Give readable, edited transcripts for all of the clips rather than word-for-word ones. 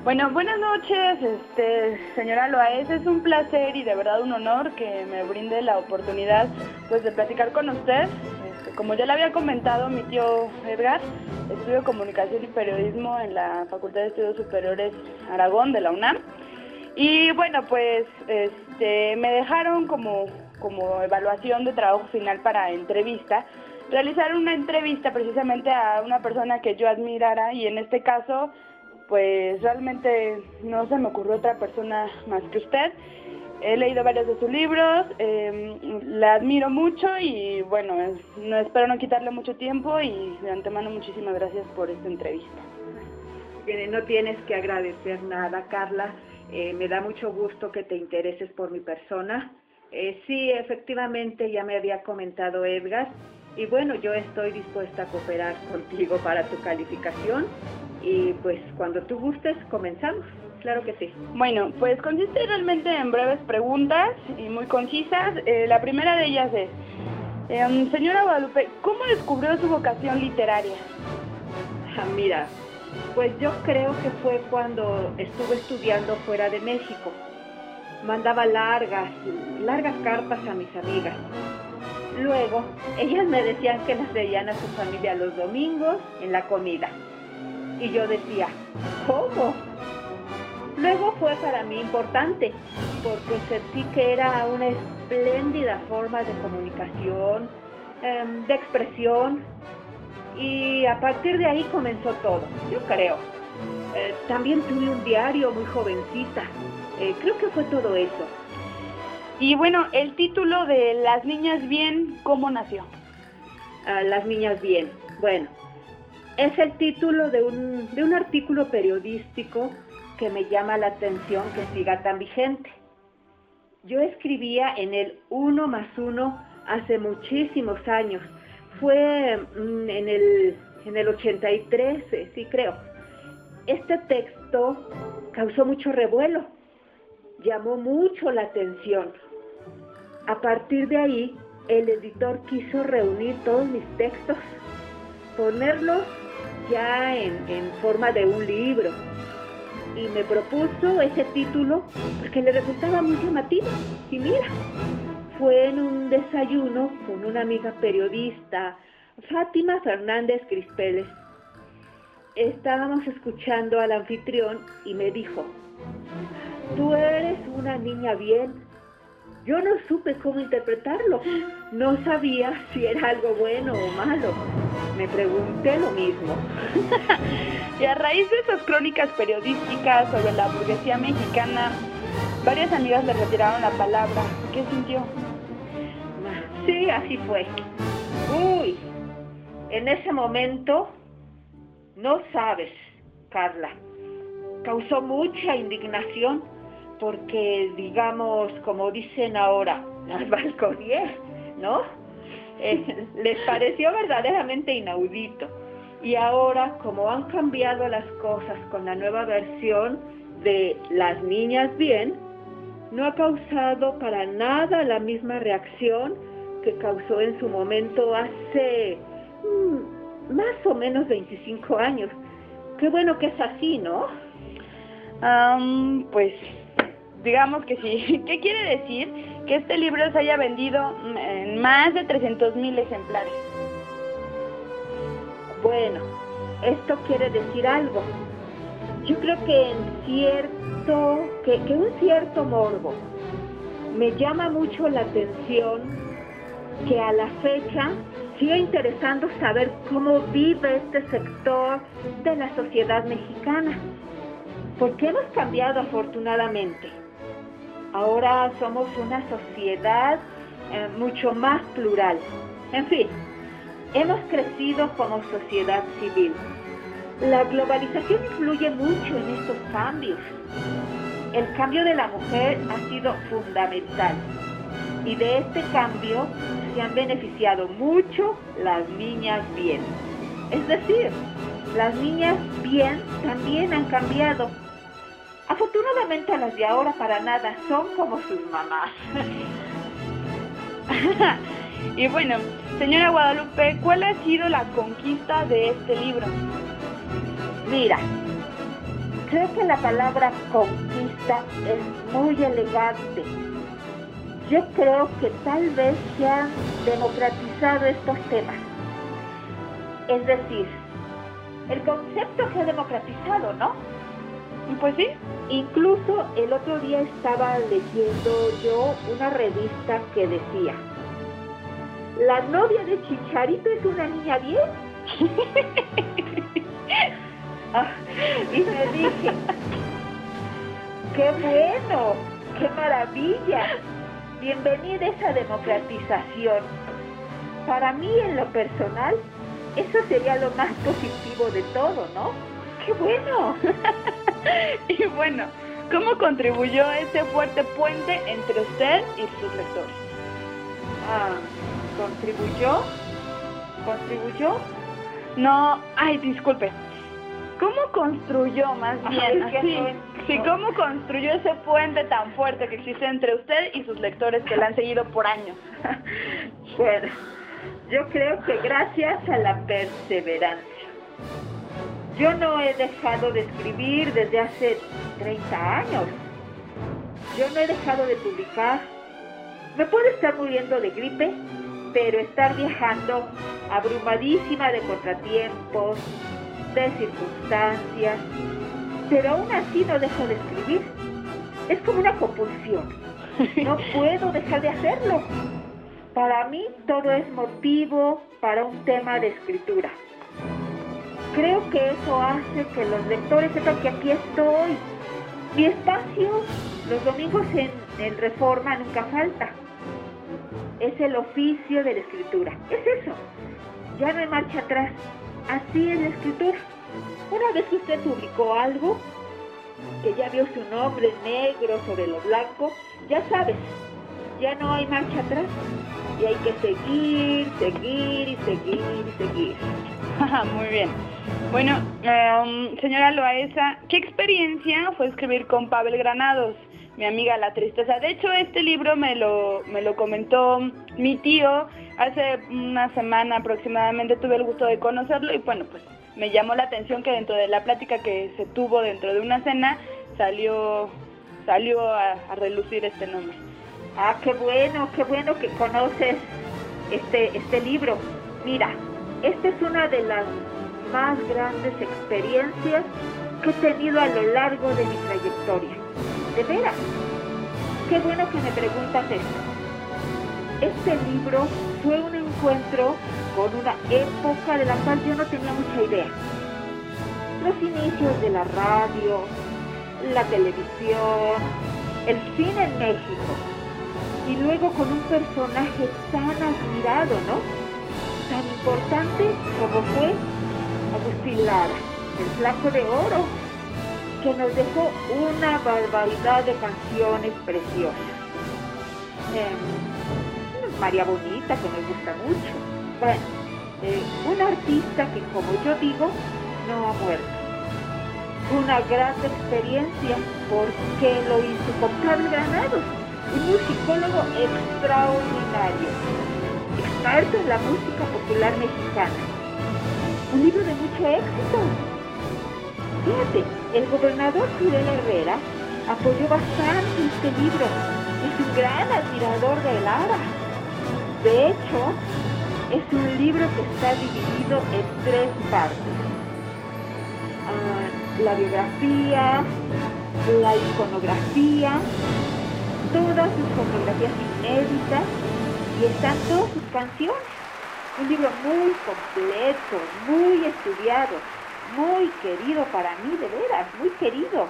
Bueno, buenas noches, señora Loaez. Es un placer y de verdad un honor que me brinde la oportunidad, pues, de platicar con usted. Como ya le había comentado mi tío Edgar, estudio Comunicación y Periodismo en la Facultad de Estudios Superiores Aragón de la UNAM. Y bueno, pues, me dejaron como evaluación de trabajo final para entrevista, realizar una entrevista precisamente a una persona que yo admirara, y en este caso, pues realmente no se me ocurrió otra persona más que usted. He leído varios de sus libros, la admiro mucho y bueno, no espero no quitarle mucho tiempo, y de antemano muchísimas gracias por esta entrevista. No tienes que agradecer nada, Carla. Me da mucho gusto que te intereses por mi persona. Sí, efectivamente, ya me había comentado Edgar. Y bueno, yo estoy dispuesta a cooperar contigo para tu calificación. Y pues cuando tú gustes, comenzamos. Claro que sí. Bueno, pues consiste realmente en breves preguntas y muy concisas. La primera de ellas es, señora Guadalupe, ¿cómo descubrió su vocación literaria? Mira, pues yo creo que fue cuando estuve estudiando fuera de México. Mandaba largas cartas a mis amigas. Luego, ellas me decían que las veían a su familia los domingos en la comida. Y yo decía, ¿cómo? Luego fue para mí importante, porque sentí que era una espléndida forma de comunicación, de expresión, y a partir de ahí comenzó todo, yo creo. También tuve un diario muy jovencita, creo que fue todo eso. Y bueno, el título de Las Niñas Bien, ¿cómo nació? Las Niñas Bien, bueno, es el título de un artículo periodístico que me llama la atención que siga tan vigente. Yo escribía en el 1+1 hace muchísimos años. Fue en el 83, sí creo. Este texto causó mucho revuelo, llamó mucho la atención. A partir de ahí, el editor quiso reunir todos mis textos, ponerlos ya en forma de un libro. Y me propuso ese título porque le resultaba muy llamativo. Y mira, fue en un desayuno con una amiga periodista, Fátima Fernández Crispeles. Estábamos escuchando al anfitrión y me dijo, tú eres una niña bien. Yo no supe cómo interpretarlo. No sabía si era algo bueno o malo. Me pregunté lo mismo. Y a raíz de esas crónicas periodísticas sobre la burguesía mexicana, varias amigas le retiraron la palabra. ¿Qué sintió? Sí, así fue. Uy, en ese momento, no sabes, Carla, causó mucha indignación porque, digamos, como dicen ahora, las balconié, ¿no? Les pareció verdaderamente inaudito. Y ahora, como han cambiado las cosas con la nueva versión de Las Niñas Bien, no ha causado para nada la misma reacción que causó en su momento hace más o menos 25 años. Qué bueno que es así, ¿no? Pues digamos que sí. ¿Qué quiere decir? Que este libro se haya vendido en más de 300,000 ejemplares. Bueno, esto quiere decir algo. Yo creo que un cierto morbo. Me llama mucho la atención que a la fecha sigue interesando saber cómo vive este sector de la sociedad mexicana. Porque hemos cambiado afortunadamente. Ahora somos una sociedad mucho más plural. En fin, hemos crecido como sociedad civil. La globalización influye mucho en estos cambios. El cambio de la mujer ha sido fundamental. Y de este cambio se han beneficiado mucho las niñas bien. Es decir, las niñas bien también han cambiado. Afortunadamente las de ahora para nada son como sus mamás. Y bueno, señora Guadalupe, ¿cuál ha sido la conquista de este libro? Mira, Creo que la palabra conquista es muy elegante. Yo creo que tal vez se han democratizado estos temas. Es decir, el concepto se ha democratizado, ¿no? Pues sí. Incluso el otro día estaba leyendo yo una revista que decía: la novia de Chicharito es una niña bien. Y me dije, qué bueno, qué maravilla, bienvenida a esa democratización. Para mí, en lo personal, eso sería lo más positivo de todo, ¿no? ¡Qué bueno! Y bueno, ¿cómo contribuyó ese fuerte puente entre usted y sus lectores? ¿Contribuyó? No, ay, disculpe. ¿Cómo construyó más bien? Sí, ¿cómo construyó ese puente tan fuerte que existe entre usted y sus lectores que la han seguido por años? Bueno, yo creo que gracias a la perseverancia. Yo no he dejado de escribir desde hace 30 años. Yo no he dejado de publicar. Me puedo estar muriendo de gripe, pero estar viajando abrumadísima de contratiempos, de circunstancias, pero aún así no dejo de escribir. Es como una compulsión. No puedo dejar de hacerlo. Para mí todo es motivo para un tema de escritura. Creo que eso hace que los lectores sepan que aquí estoy. Mi espacio los domingos en Reforma nunca falta. Es el oficio de la escritura. Es eso. Ya no hay marcha atrás. Así es la escritura. Una vez que usted publicó algo, que ya vio su nombre negro sobre lo blanco, ya sabes, ya no hay marcha atrás. Y hay que seguir. Muy bien. Bueno, señora Loaesa, ¿qué experiencia fue escribir con Pavel Granados, mi amiga La Tristeza? De hecho, este libro me lo comentó mi tío hace una semana aproximadamente. Tuve el gusto de conocerlo y bueno, pues me llamó la atención que dentro de la plática que se tuvo dentro de una cena salió a relucir este nombre. Ah, qué bueno que conoces este libro. Mira, esta es una de las más grandes experiencias que he tenido a lo largo de mi trayectoria. De veras, qué bueno que me preguntas esto. Este libro fue un encuentro con una época de la cual yo no tenía mucha idea. Los inicios de la radio, la televisión, el cine en México. Y luego con un personaje tan admirado, ¿no? Tan importante como fue Agustín Lara, el Flaco de Oro, que nos dejó una barbaridad de canciones preciosas. María Bonita, que me gusta mucho. Bueno, un artista que, como yo digo, no ha muerto. Una gran experiencia porque lo hizo con Pavel Granados, un musicólogo extraordinario, experto en la música popular mexicana. Un libro de mucho éxito. Fíjate, el gobernador Fidel Herrera apoyó bastante este libro. Es un gran admirador de Lara. De hecho, es un libro que está dividido en 3 partes. La biografía, la iconografía, todas sus fotografías inéditas y están todas sus canciones. Un libro muy completo, muy estudiado, muy querido para mí, de veras, muy querido.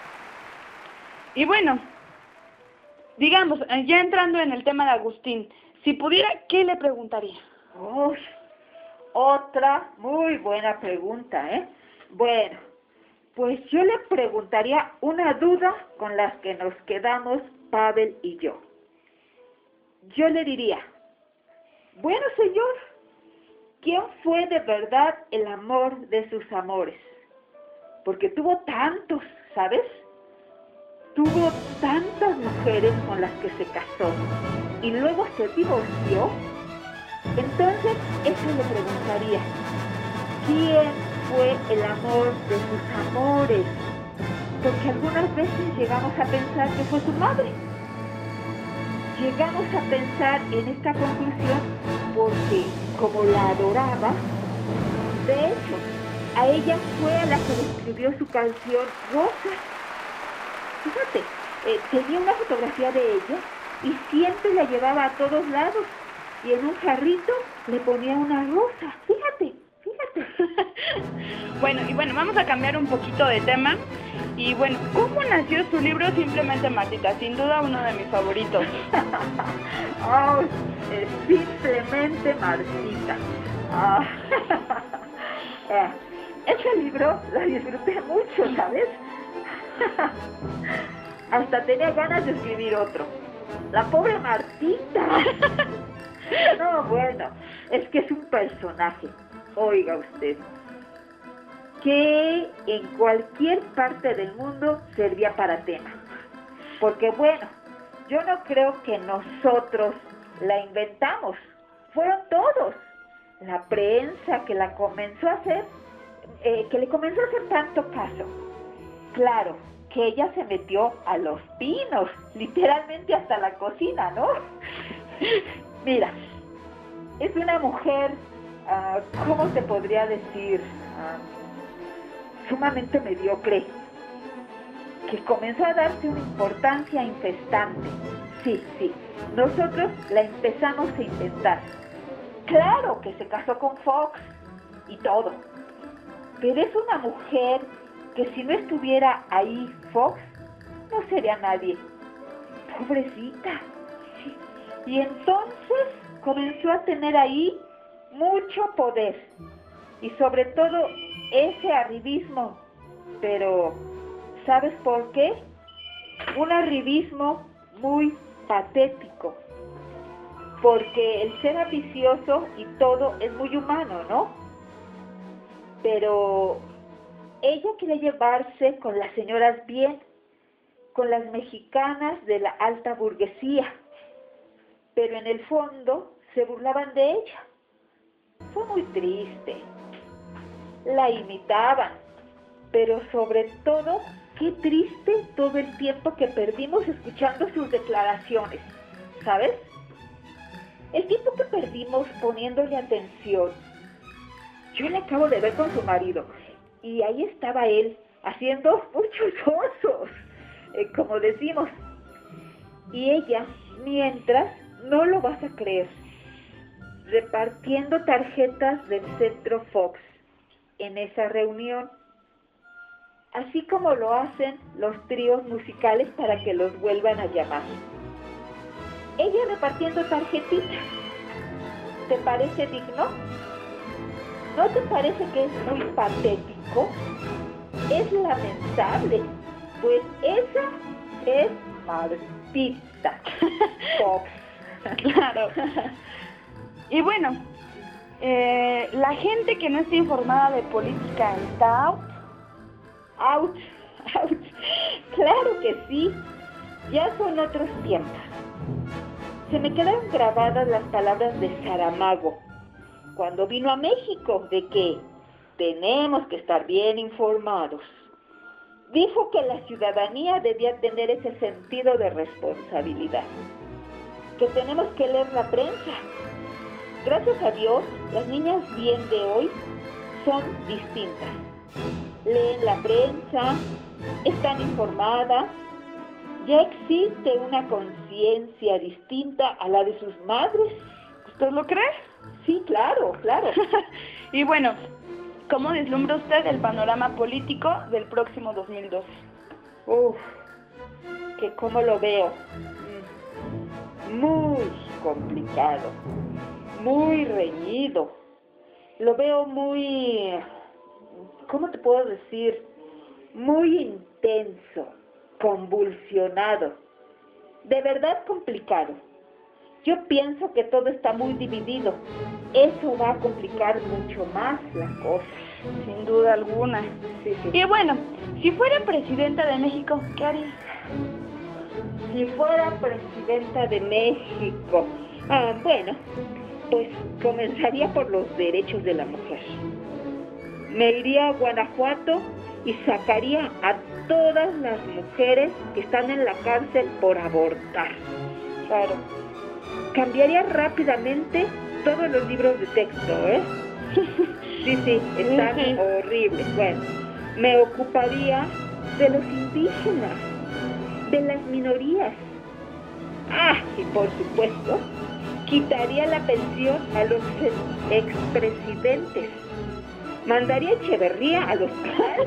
Y bueno, digamos, ya entrando en el tema de Agustín, si pudiera, ¿qué le preguntaría? Otra muy buena pregunta, ¿eh? Bueno, pues yo le preguntaría una duda con la que nos quedamos Pavel y yo. Yo le diría, bueno señor, ¿quién fue de verdad el amor de sus amores? Porque tuvo tantos, ¿sabes? Tuvo tantas mujeres con las que se casó y luego se divorció. Entonces, eso le preguntaría, ¿quién fue el amor de sus amores? porque algunas veces llegamos a pensar que fue su madre. Llegamos a pensar en esta conclusión porque, como la adoraba, de hecho, a ella fue a la que le escribió su canción Rosa. Fíjate, tenía una fotografía de ella y siempre la llevaba a todos lados. Y en un jarrito le ponía una rosa. Fíjate. Bueno, vamos a cambiar un poquito de tema. Y bueno, ¿cómo nació su libro Simplemente Martita? Sin duda uno de mis favoritos. Oh, Simplemente Martita. Ah, ese libro lo disfruté mucho, ¿sabes? Hasta tenía ganas de escribir otro. La pobre Martita. No, bueno, es que es un personaje, oiga usted, que en cualquier parte del mundo servía para tema. Porque bueno, yo no creo que nosotros la inventamos, fueron todos. La prensa que la comenzó a hacer, que le comenzó a hacer tanto caso. Claro, que ella se metió a los pinos, literalmente hasta la cocina, ¿no? Mira, es una mujer, ¿cómo te podría decir? Sumamente mediocre, que comenzó a darse una importancia infestante. Sí, nosotros la empezamos a inventar. Claro que se casó con Fox y todo, pero es una mujer que si no estuviera ahí Fox, no sería nadie. Pobrecita. Y entonces comenzó a tener ahí mucho poder y sobre todo ese arribismo. Pero, ¿sabes por qué? Un arribismo muy patético, porque el ser ambicioso y todo es muy humano, ¿no? Pero ella quería llevarse con las señoras bien, con las mexicanas de la alta burguesía, pero en el fondo se burlaban de ella. Fue muy triste. La imitaban, pero sobre todo, qué triste todo el tiempo que perdimos escuchando sus declaraciones, ¿sabes? El tiempo que perdimos poniéndole atención. Yo le acabo de ver con su marido, y ahí estaba él, haciendo muchos osos, como decimos. Y ella, mientras, no lo vas a creer, repartiendo tarjetas del Centro Fox en esa reunión, así como lo hacen los tríos musicales para que los vuelvan a llamar. Ella repartiendo tarjetitas. ¿Te parece digno? ¿No te parece que es muy patético? Es lamentable, pues esa es Martita Fox. Claro. Y bueno, la gente que no está informada de política está out. Out. Claro que sí, ya son otros tiempos. Se me quedaron grabadas las palabras de Saramago cuando vino a México, de que tenemos que estar bien informados. Dijo que la ciudadanía debía tener ese sentido de responsabilidad, que tenemos que leer la prensa. Gracias a Dios, las niñas bien de hoy son distintas. Leen la prensa, están informadas, ya existe una conciencia distinta a la de sus madres. ¿Usted lo cree? Sí, claro. Y bueno, ¿cómo deslumbra usted el panorama político del próximo 2012? Que cómo lo veo. Muy complicado, muy reñido. Lo veo muy, ¿cómo te puedo decir? Muy intenso, convulsionado. De verdad complicado. Yo pienso que todo está muy dividido. Eso va a complicar mucho más la cosa. Sin duda alguna. Sí. Y bueno, si fuera presidenta de México, ¿qué haría? Si fuera presidenta de México, bueno, pues comenzaría por los derechos de la mujer. Me iría a Guanajuato y sacaría a todas las mujeres que están en la cárcel por abortar. Claro. Cambiaría rápidamente todos los libros de texto, ¿eh? Sí, están horribles. Bueno, me ocuparía de los indígenas, de las minorías. Y por supuesto, quitaría la pensión a los expresidentes. Mandaría a Echeverría al hospital.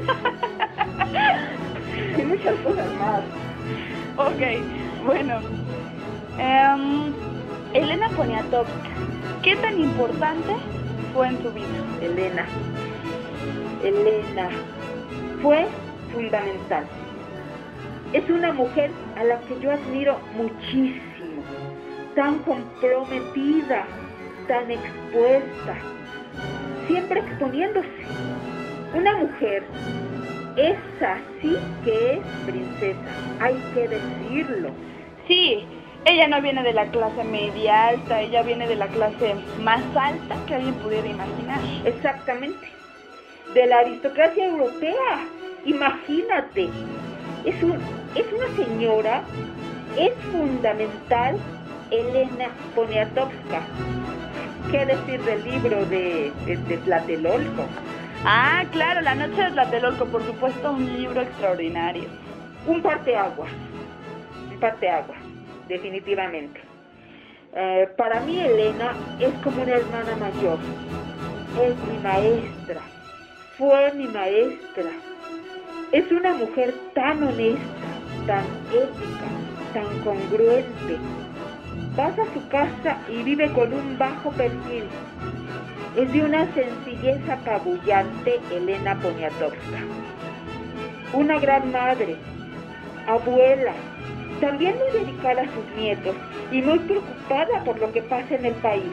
Y muchas cosas más. Ok, bueno. Elena Poniatowska, ¿qué tan importante fue en su vida? Elena fue fundamental. Es una mujer a la que yo admiro muchísimo, tan comprometida, tan expuesta, siempre exponiéndose. Una mujer, esa sí que es princesa, hay que decirlo. Sí, ella no viene de la clase media alta, ella viene de la clase más alta que alguien pudiera imaginar. Exactamente, de la aristocracia europea, imagínate. Es una señora, es fundamental Elena Poniatowska. ¿Qué decir del libro de Tlatelolco? Claro, La noche de Tlatelolco, por supuesto, un libro extraordinario. Un parteaguas, definitivamente. Para mí Elena es como una hermana mayor. Es mi maestra, fue mi maestra. Es una mujer tan honesta, tan ética, tan congruente. Vas a su casa y vive con un bajo perfil. Es de una sencillez apabullante Elena Poniatowska. Una gran madre, abuela, también muy dedicada a sus nietos y muy preocupada por lo que pasa en el país.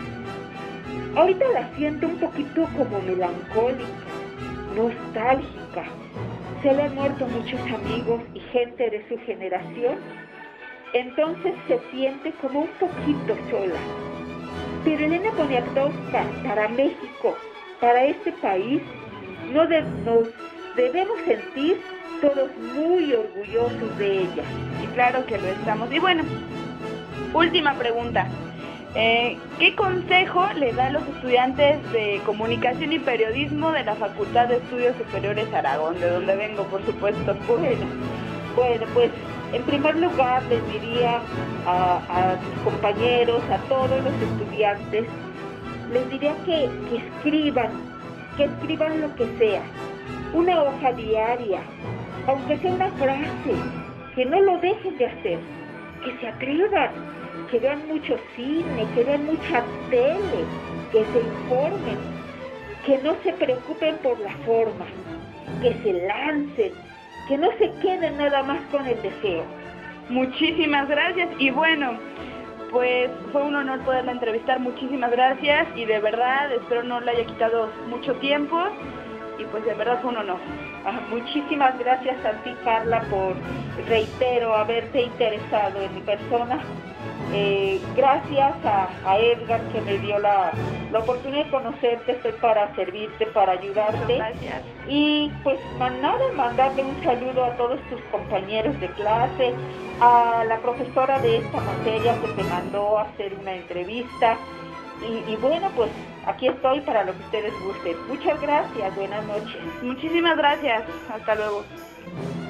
Ahorita la siento un poquito como melancólica, nostálgica. Se le han muerto muchos amigos y gente de su generación. Entonces se siente como un poquito sola. Pero Elena Poniatowska, para México, para este país, nos debemos sentir todos muy orgullosos de ella. Y claro que lo estamos. Y bueno, última pregunta. ¿Qué consejo le da a los estudiantes de Comunicación y Periodismo de la Facultad de Estudios Superiores Aragón, de donde vengo, por supuesto? Bueno, pues en primer lugar les diría a sus compañeros, a todos los estudiantes, les diría que escriban lo que sea, una hoja diaria, aunque sea una frase, que no lo dejen de hacer, que se atrevan, que vean mucho cine, que vean mucha tele, que se informen, que no se preocupen por la forma, que se lancen, que no se queden nada más con el deseo. Muchísimas gracias y bueno, pues fue un honor poderla entrevistar, muchísimas gracias y de verdad espero no le haya quitado mucho tiempo y pues de verdad fue un honor. Muchísimas gracias a ti, Carla, por, reitero, haberte interesado en mi persona. Gracias a Edgar, que me dio la oportunidad de conocerte. Estoy para servirte, para ayudarte. Gracias. Y pues mandarle un saludo a todos tus compañeros de clase, a la profesora de esta materia que te mandó a hacer una entrevista. Y bueno, pues aquí estoy para lo que ustedes gusten. Muchas gracias, buenas noches. Muchísimas gracias, hasta luego.